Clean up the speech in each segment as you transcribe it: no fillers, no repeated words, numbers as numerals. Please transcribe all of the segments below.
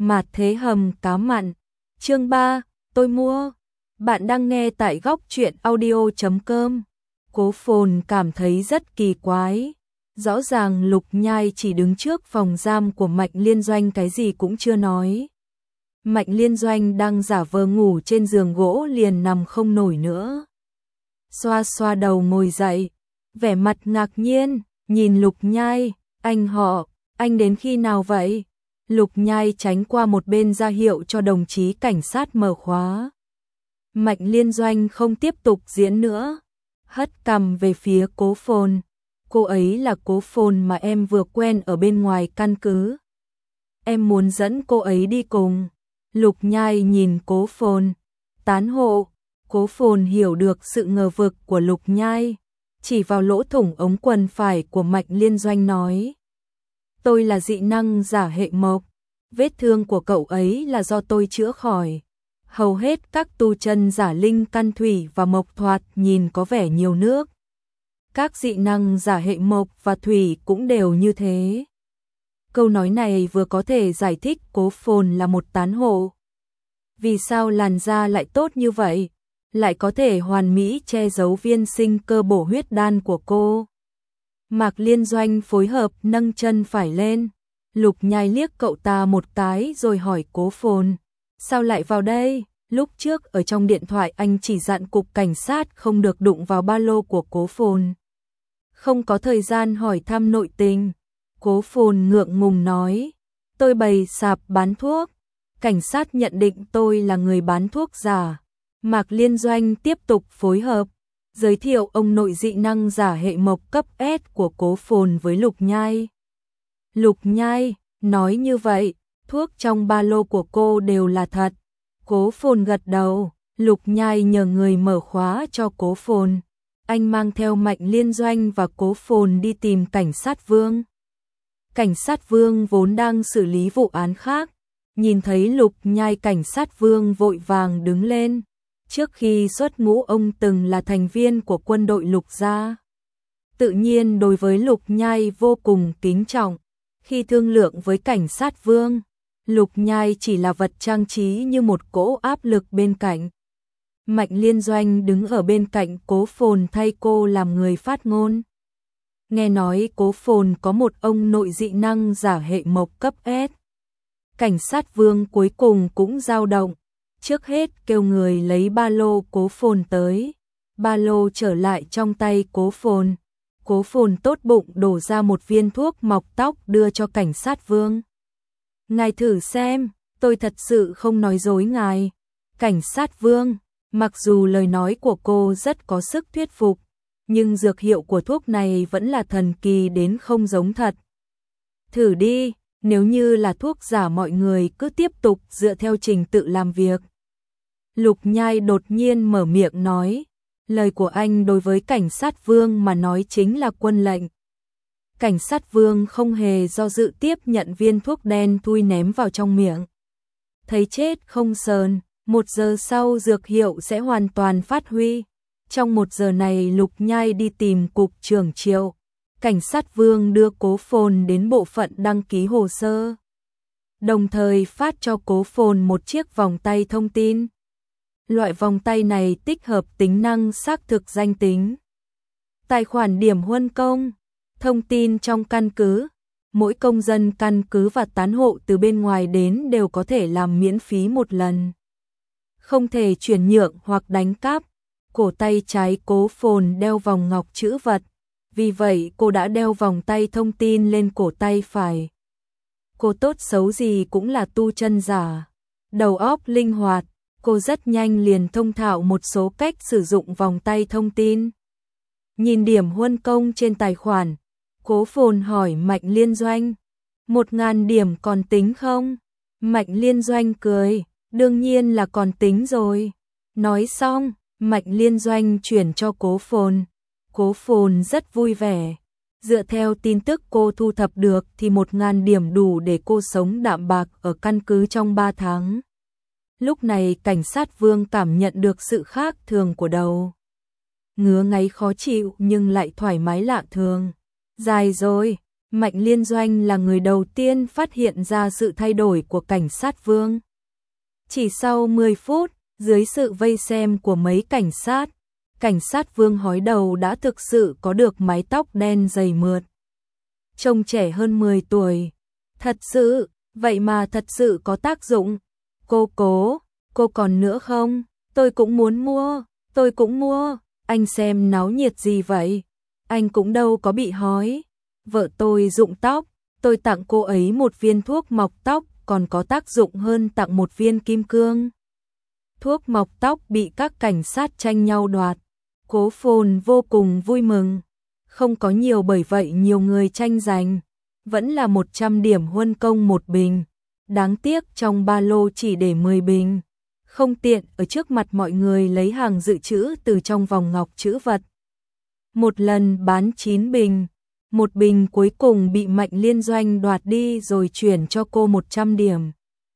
Mạt thế hầm cá mặn. Chương 3, tôi mua. Bạn đang nghe tại góc truyện audio.com. Cố Phồn cảm thấy rất kỳ quái. Rõ ràng Lục Nhai chỉ đứng trước phòng giam của Mạnh Liên Doanh cái gì cũng chưa nói. Mạnh Liên Doanh đang giả vờ ngủ trên giường gỗ liền nằm không nổi nữa. Xoa xoa đầu ngồi dậy, vẻ mặt ngạc nhiên, nhìn Lục Nhai, anh đến khi nào vậy? Lục Nhai tránh qua một bên ra hiệu cho đồng chí cảnh sát mở khóa. Mạnh Liên Doanh không tiếp tục diễn nữa, hất cằm về phía Cố Phồn. Cô ấy là Cố Phồn mà em vừa quen ở bên ngoài căn cứ. Em muốn dẫn cô ấy đi cùng. Lục Nhai nhìn Cố Phồn, tán hộ. Cố Phồn hiểu được sự ngờ vực của Lục Nhai, chỉ vào lỗ thủng ống quần phải của Mạnh Liên Doanh nói. Tôi là dị năng giả hệ mộc, vết thương của cậu ấy là do tôi chữa khỏi. Hầu hết các tu chân giả linh căn thủy và mộc thoạt nhìn có vẻ nhiều nước. Các dị năng giả hệ mộc và thủy cũng đều như thế. Câu nói này vừa có thể giải thích Cố Phồn là một tán hộ. Vì sao làn da lại tốt như vậy? Lại có thể hoàn mỹ che giấu viên sinh cơ bổ huyết đan của cô. Mạc Liên Doanh phối hợp nâng chân phải lên. Lục Nhai liếc cậu ta một cái rồi hỏi Cố Phồn. Sao lại vào đây? Lúc trước ở trong điện thoại anh chỉ dặn cục cảnh sát không được đụng vào ba lô của Cố Phồn. Không có thời gian hỏi thăm nội tình. Cố Phồn ngượng ngùng nói. Tôi bày sạp bán thuốc. Cảnh sát nhận định tôi là người bán thuốc giả. Mạc Liên Doanh tiếp tục phối hợp, giới thiệu ông nội dị năng giả hệ mộc cấp S của Cố Phồn với Lục Nhai. Lục Nhai nói như vậy, thuốc trong ba lô của cô đều là thật. Cố Phồn gật đầu, Lục Nhai nhờ người mở khóa cho Cố Phồn. Anh mang theo Mạnh Liên Doanh và Cố Phồn đi tìm cảnh sát Vương. Cảnh sát Vương vốn đang xử lý vụ án khác, nhìn thấy Lục Nhai cảnh sát Vương vội vàng đứng lên. Trước khi xuất ngũ ông từng là thành viên của quân đội Lục gia. Tự nhiên đối với Lục Nhai vô cùng kính trọng. Khi thương lượng với cảnh sát Vương, Lục Nhai chỉ là vật trang trí như một cỗ áp lực bên cạnh. Mạnh Liên Doanh đứng ở bên cạnh Cố Phồn thay cô làm người phát ngôn. Nghe nói Cố Phồn có một ông nội dị năng giả hệ mộc cấp S. Cảnh sát Vương cuối cùng cũng dao động. Trước hết kêu người lấy ba lô Cố Phồn tới. Ba lô trở lại trong tay Cố Phồn. Cố Phồn tốt bụng đổ ra một viên thuốc mọc tóc đưa cho cảnh sát Vương. Ngài thử xem, tôi thật sự không nói dối ngài. Cảnh sát Vương, mặc dù lời nói của cô rất có sức thuyết phục, nhưng dược hiệu của thuốc này vẫn là thần kỳ đến không giống thật. Thử đi, nếu như là thuốc giả mọi người cứ tiếp tục dựa theo trình tự làm việc. Lục Nhai đột nhiên mở miệng nói, lời của anh đối với cảnh sát Vương mà nói chính là quân lệnh. Cảnh sát Vương không hề do dự tiếp nhận viên thuốc đen thui ném vào trong miệng. Thấy chết không sờn, 1 giờ sau dược hiệu sẽ hoàn toàn phát huy. Trong 1 giờ này Lục Nhai đi tìm cục trưởng Triệu. Cảnh sát Vương đưa Cố Phồn đến bộ phận đăng ký hồ sơ. Đồng thời phát cho Cố Phồn một chiếc vòng tay thông tin. Loại vòng tay này tích hợp tính năng xác thực danh tính, tài khoản điểm huân công, thông tin trong căn cứ. Mỗi công dân căn cứ và tán hộ từ bên ngoài đến đều có thể làm miễn phí một lần. Không thể chuyển nhượng hoặc đánh cắp. Cổ tay trái Cố Phồn đeo vòng ngọc chữ vật. Vì vậy cô đã đeo vòng tay thông tin lên cổ tay phải. Cô tốt xấu gì cũng là tu chân giả. Đầu óc linh hoạt. Cô rất nhanh liền thông thạo một số cách sử dụng vòng tay thông tin. Nhìn điểm huân công trên tài khoản, Cố Phồn hỏi Mạnh Liên Doanh. 1000 điểm còn tính không? Mạnh Liên Doanh cười, đương nhiên là còn tính rồi. Nói xong, Mạnh Liên Doanh chuyển cho Cố Phồn. Cố Phồn rất vui vẻ. Dựa theo tin tức cô thu thập được thì 1000 điểm đủ để cô sống đạm bạc ở căn cứ trong 3 tháng. Lúc này cảnh sát Vương cảm nhận được sự khác thường của đầu. Ngứa ngáy khó chịu nhưng lại thoải mái lạ thường. Dài rồi, Mạnh Liên Doanh là người đầu tiên phát hiện ra sự thay đổi của cảnh sát Vương. Chỉ sau 10 phút, dưới sự vây xem của mấy cảnh sát Vương hói đầu đã thực sự có được mái tóc đen dày mượt. Trông trẻ hơn 10 tuổi. Thật sự, vậy mà thật sự có tác dụng. Cô còn nữa không? Tôi cũng muốn mua. Anh xem náo nhiệt gì vậy? Anh cũng đâu có bị hói. Vợ tôi rụng tóc, tôi tặng cô ấy một viên thuốc mọc tóc còn có tác dụng hơn tặng một viên kim cương. Thuốc mọc tóc bị các cảnh sát tranh nhau đoạt. Cố Phồn vô cùng vui mừng. Không có nhiều bởi vậy nhiều người tranh giành. Vẫn là 100 điểm huân công một bình. Đáng tiếc trong ba lô chỉ để 10 bình. Không tiện ở trước mặt mọi người lấy hàng dự trữ từ trong vòng ngọc trữ vật. Một lần bán 9 bình. Một bình cuối cùng bị Mạnh Liên Doanh đoạt đi rồi chuyển cho cô 100 điểm.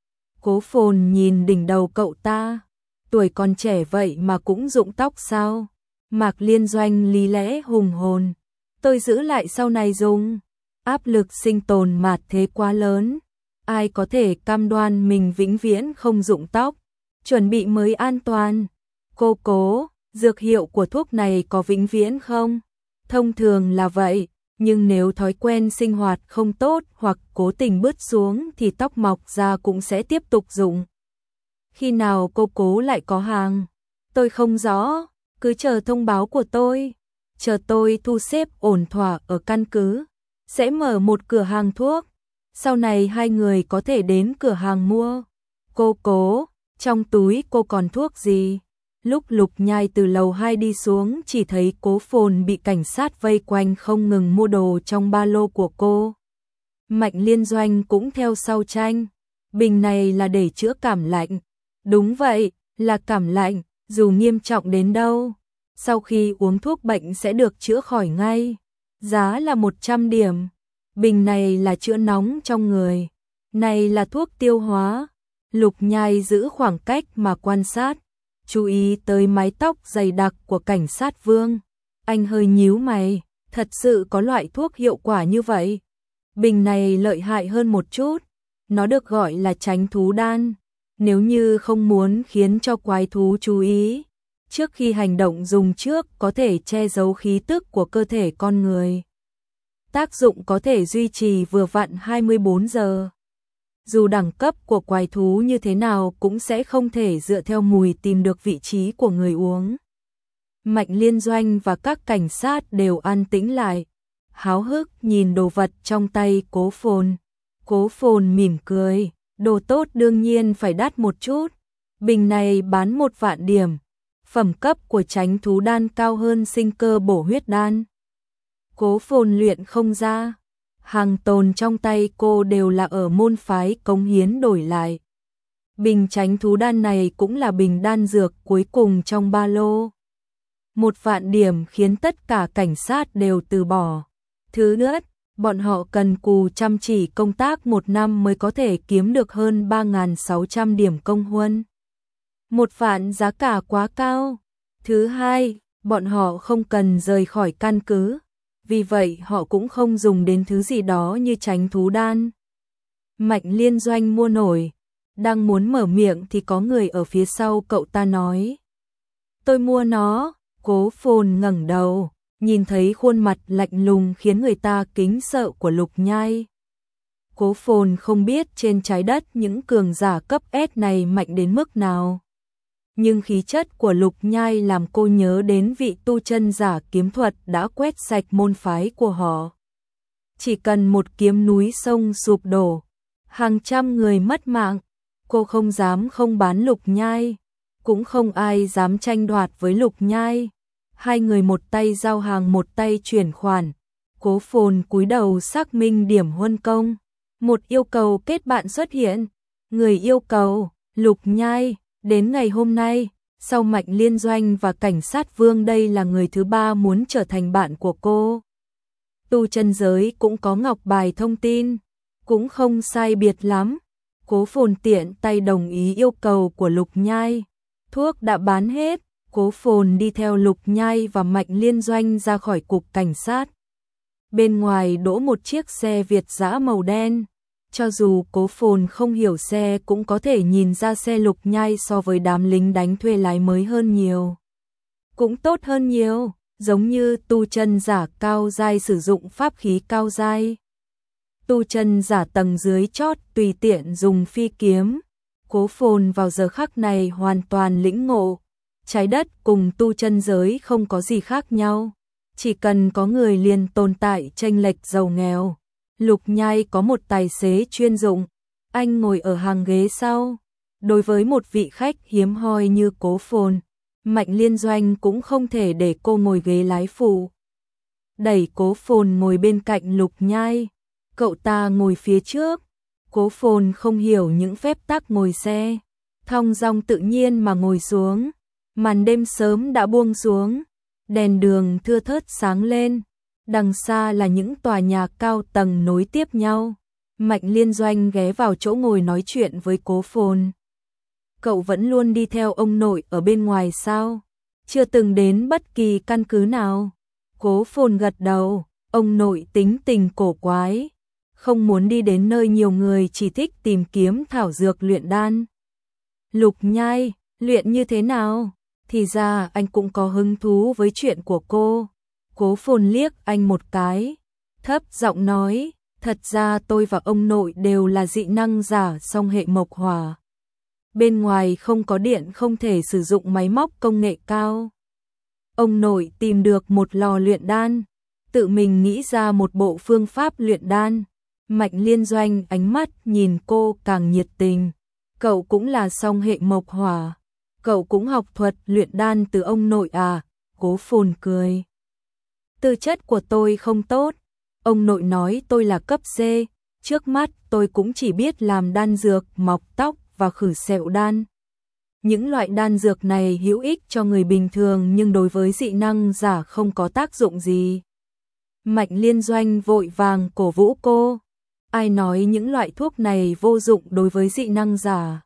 Cố Phồn nhìn đỉnh đầu cậu ta. Tuổi còn trẻ vậy mà cũng rụng tóc sao? Mạc Liên Doanh lý lẽ hùng hồn. Tôi giữ lại sau này dùng. Áp lực sinh tồn mạt thế quá lớn. Ai có thể cam đoan mình vĩnh viễn không rụng tóc. Chuẩn bị mới an toàn. Cố, dược hiệu của thuốc này có vĩnh viễn không? Thông thường là vậy, nhưng nếu thói quen sinh hoạt không tốt hoặc cố tình bứt xuống thì tóc mọc ra cũng sẽ tiếp tục rụng. Khi nào cố lại có hàng? Tôi không rõ, cứ chờ thông báo của tôi. Chờ tôi thu xếp ổn thỏa ở căn cứ, sẽ mở một cửa hàng thuốc. Sau này hai người có thể đến cửa hàng mua. Cố, trong túi cô còn thuốc gì? Lúc Lục Nhai từ lầu 2 đi xuống chỉ thấy Cố Phồn bị cảnh sát vây quanh không ngừng mua đồ trong ba lô của cô. Mạnh Liên Doanh cũng theo sau tranh. Bình này là để chữa cảm lạnh. Đúng vậy, là cảm lạnh, dù nghiêm trọng đến đâu. Sau khi uống thuốc bệnh sẽ được chữa khỏi ngay. Giá là 100 điểm. Bình này là chữa nóng trong người. Này là thuốc tiêu hóa. Lục Nhai giữ khoảng cách mà quan sát. Chú ý tới mái tóc dày đặc của cảnh sát Vương. Anh hơi nhíu mày, thật sự có loại thuốc hiệu quả như vậy. Bình này lợi hại hơn một chút, nó được gọi là tránh thú đan. Nếu như không muốn khiến cho quái thú chú ý, trước khi hành động dùng trước có thể che giấu khí tức của cơ thể con người. Tác dụng có thể duy trì vừa vặn 24 giờ. Dù đẳng cấp của quái thú như thế nào cũng sẽ không thể dựa theo mùi tìm được vị trí của người uống. Mạnh Liên Doanh và các cảnh sát đều an tĩnh lại, háo hức nhìn đồ vật trong tay Cố Phồn. Cố Phồn mỉm cười, đồ tốt đương nhiên phải đắt một chút. Bình này bán 1 vạn điểm, phẩm cấp của tránh thú đan cao hơn sinh cơ bổ huyết đan. Cố Phồn luyện không ra. Hàng tồn trong tay cô đều là ở môn phái cống hiến đổi lại. Bình tránh thú đan này cũng là bình đan dược cuối cùng trong ba lô. 1 vạn điểm khiến tất cả cảnh sát đều từ bỏ. Thứ nữa, bọn họ cần cù chăm chỉ công tác 1 năm mới có thể kiếm được hơn 3.600 điểm công huân. 1 vạn giá cả quá cao. Thứ hai, bọn họ không cần rời khỏi căn cứ. Vì vậy họ cũng không dùng đến thứ gì đó như tránh thú đan. Mạnh Liên Doanh mua nổi. Đang muốn mở miệng thì có người ở phía sau cậu ta nói. Tôi mua nó. Cố Phồn ngẩng đầu, nhìn thấy khuôn mặt lạnh lùng khiến người ta kính sợ của Lục Nhai. Cố Phồn không biết trên trái đất những cường giả cấp S này mạnh đến mức nào. Nhưng khí chất của Lục Nhai làm cô nhớ đến vị tu chân giả kiếm thuật đã quét sạch môn phái của họ. Chỉ cần một kiếm núi sông sụp đổ, hàng trăm người mất mạng, cô không dám không bán Lục Nhai, cũng không ai dám tranh đoạt với Lục Nhai. Hai người một tay giao hàng một tay chuyển khoản. Cố Phồn cúi đầu xác minh điểm huân công. Một yêu cầu kết bạn xuất hiện. Người yêu cầu, Lục Nhai. Đến ngày hôm nay, sau Mạnh Liên Doanh và cảnh sát Vương đây là người thứ 3 muốn trở thành bạn của cô. Tu chân giới cũng có ngọc bài thông tin, cũng không sai biệt lắm. Cố Phồn tiện tay đồng ý yêu cầu của Lục Nhai. Thuốc đã bán hết, Cố Phồn đi theo Lục Nhai và Mạnh Liên Doanh ra khỏi cục cảnh sát. Bên ngoài đỗ một chiếc xe Việt dã màu đen. Cho dù Cố Phồn không hiểu xe cũng có thể nhìn ra xe Lục Nhai so với đám lính đánh thuê lái mới hơn nhiều. Cũng tốt hơn nhiều, giống như tu chân giả cao giai sử dụng pháp khí cao giai. Tu chân giả tầng dưới chót tùy tiện dùng phi kiếm. Cố Phồn vào giờ khắc này hoàn toàn lĩnh ngộ. Trái đất cùng tu chân giới không có gì khác nhau. Chỉ cần có người liền tồn tại chênh lệch giàu nghèo. Lục Nhai có một tài xế chuyên dụng. Anh ngồi ở hàng ghế sau. Đối với một vị khách hiếm hoi như Cố Phồn, Mạnh Liên Doanh cũng không thể để cô ngồi ghế lái phụ. Đẩy Cố Phồn ngồi bên cạnh Lục Nhai. Cậu ta ngồi phía trước. Cố Phồn không hiểu những phép tắc ngồi xe. Thong dong tự nhiên mà ngồi xuống. Màn đêm sớm đã buông xuống. Đèn đường thưa thớt sáng lên. Đằng xa là những tòa nhà cao tầng nối tiếp nhau. Mạnh Liên Doanh ghé vào chỗ ngồi nói chuyện với Cố Phồn. Cậu vẫn luôn đi theo ông nội ở bên ngoài sao? Chưa từng đến bất kỳ căn cứ nào. Cố Phồn gật đầu. Ông nội tính tình cổ quái. Không muốn đi đến nơi nhiều người, chỉ thích tìm kiếm thảo dược luyện đan. Lục Nhai, luyện như thế nào? Thì ra anh cũng có hứng thú với chuyện của cô. Cố Phồn liếc anh một cái, thấp giọng nói, thật ra tôi và ông nội đều là dị năng giả song hệ mộc hỏa. Bên ngoài không có điện, không thể sử dụng máy móc công nghệ cao. Ông nội tìm được một lò luyện đan, tự mình nghĩ ra một bộ phương pháp luyện đan. Mạnh Liên Doanh ánh mắt nhìn cô càng nhiệt tình. Cậu cũng là song hệ mộc hỏa. Cậu cũng học thuật luyện đan từ ông nội à? Cố Phồn cười. Tư chất của tôi không tốt. Ông nội nói tôi là cấp C. Trước mắt tôi cũng chỉ biết làm đan dược, mọc tóc và khử sẹo đan. Những loại đan dược này hữu ích cho người bình thường nhưng đối với dị năng giả không có tác dụng gì. Mạnh Liên Doanh vội vàng cổ vũ cô. Ai nói những loại thuốc này vô dụng đối với dị năng giả?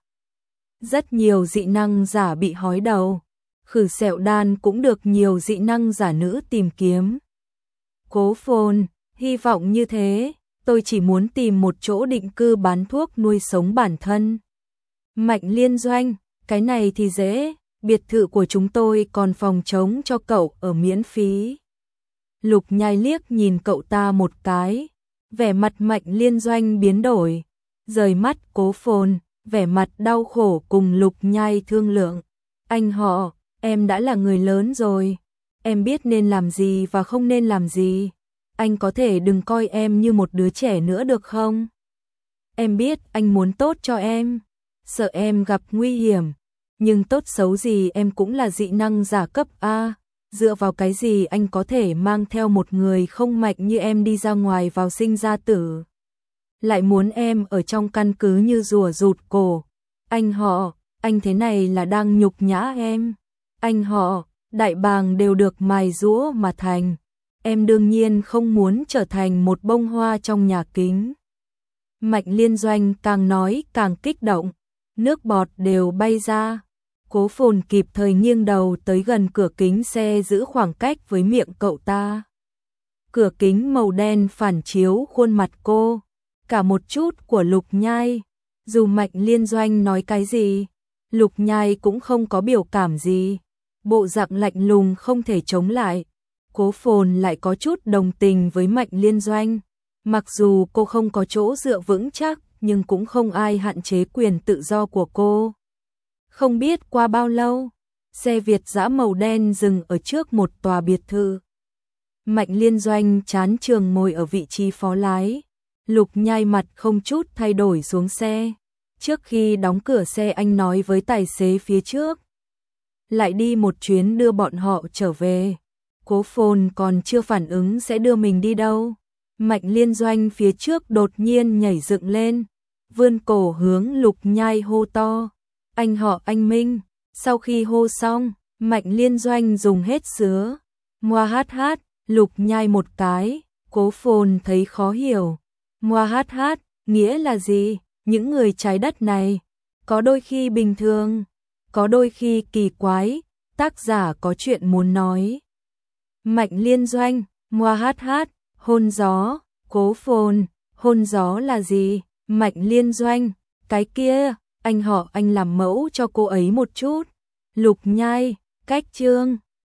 Rất nhiều dị năng giả bị hói đầu. Khử sẹo đan cũng được nhiều dị năng giả nữ tìm kiếm. Cố Phồn, hy vọng như thế. Tôi chỉ muốn tìm một chỗ định cư bán thuốc nuôi sống bản thân. Mạnh Liên Doanh, cái này thì dễ. Biệt thự của chúng tôi còn phòng trống cho cậu ở miễn phí. Lục Nhai liếc nhìn cậu ta một cái. Vẻ mặt Mạnh Liên Doanh biến đổi. Rời mắt Cố Phồn, vẻ mặt đau khổ cùng Lục Nhai thương lượng. Anh họ, em đã là người lớn rồi. Em biết nên làm gì và không nên làm gì. Anh có thể đừng coi em như một đứa trẻ nữa được không? Em biết anh muốn tốt cho em. Sợ em gặp nguy hiểm. Nhưng tốt xấu gì em cũng là dị năng giả cấp A. Dựa vào cái gì anh có thể mang theo một người không mạnh như em đi ra ngoài vào sinh ra tử? Lại muốn em ở trong căn cứ như rùa rụt cổ. Anh họ, anh thế này là đang nhục nhã em. Anh họ, đại bàng đều được mài giũa mà thành. Em đương nhiên không muốn trở thành một bông hoa trong nhà kính. Mạnh Liên Doanh càng nói càng kích động. Nước bọt đều bay ra. Cố Phồn kịp thời nghiêng đầu tới gần cửa kính xe giữ khoảng cách với miệng cậu ta. Cửa kính màu đen phản chiếu khuôn mặt cô. Cả một chút của Lục Nhai. Dù Mạnh Liên Doanh nói cái gì, Lục Nhai cũng không có biểu cảm gì. Bộ dạng lạnh lùng không thể chống lại. Cố Phồn lại có chút đồng tình với Mạnh Liên Doanh. Mặc dù cô không có chỗ dựa vững chắc, nhưng cũng không ai hạn chế quyền tự do của cô. Không biết qua bao lâu, xe Việt dã màu đen dừng ở trước một tòa biệt thự. Mạnh Liên Doanh chán trường ngồi ở vị trí phó lái. Lục Nhai mặt không chút thay đổi xuống xe. Trước khi đóng cửa xe anh nói với tài xế phía trước. Lại đi một chuyến đưa bọn họ trở về. Cố Phồn còn chưa phản ứng sẽ đưa mình đi đâu. Mạnh Liên Doanh phía trước đột nhiên nhảy dựng lên. Vươn cổ hướng Lục Nhai hô to. Anh họ anh Minh. Sau khi hô xong, Mạnh Liên Doanh dùng hết sứa. Moa hát hát, Lục Nhai một cái. Cố Phồn thấy khó hiểu. Moa hát hát, nghĩa là gì? Những người trái đất này, có đôi khi bình thường, có đôi khi kỳ quái, tác giả có chuyện muốn nói. Mạnh Liên Doanh, Moa hát hát, Hôn gió, Cố Phồn, hôn gió là gì? Mạnh Liên Doanh, cái kia, anh họ anh làm mẫu cho cô ấy một chút. Lục Nhai, cách chương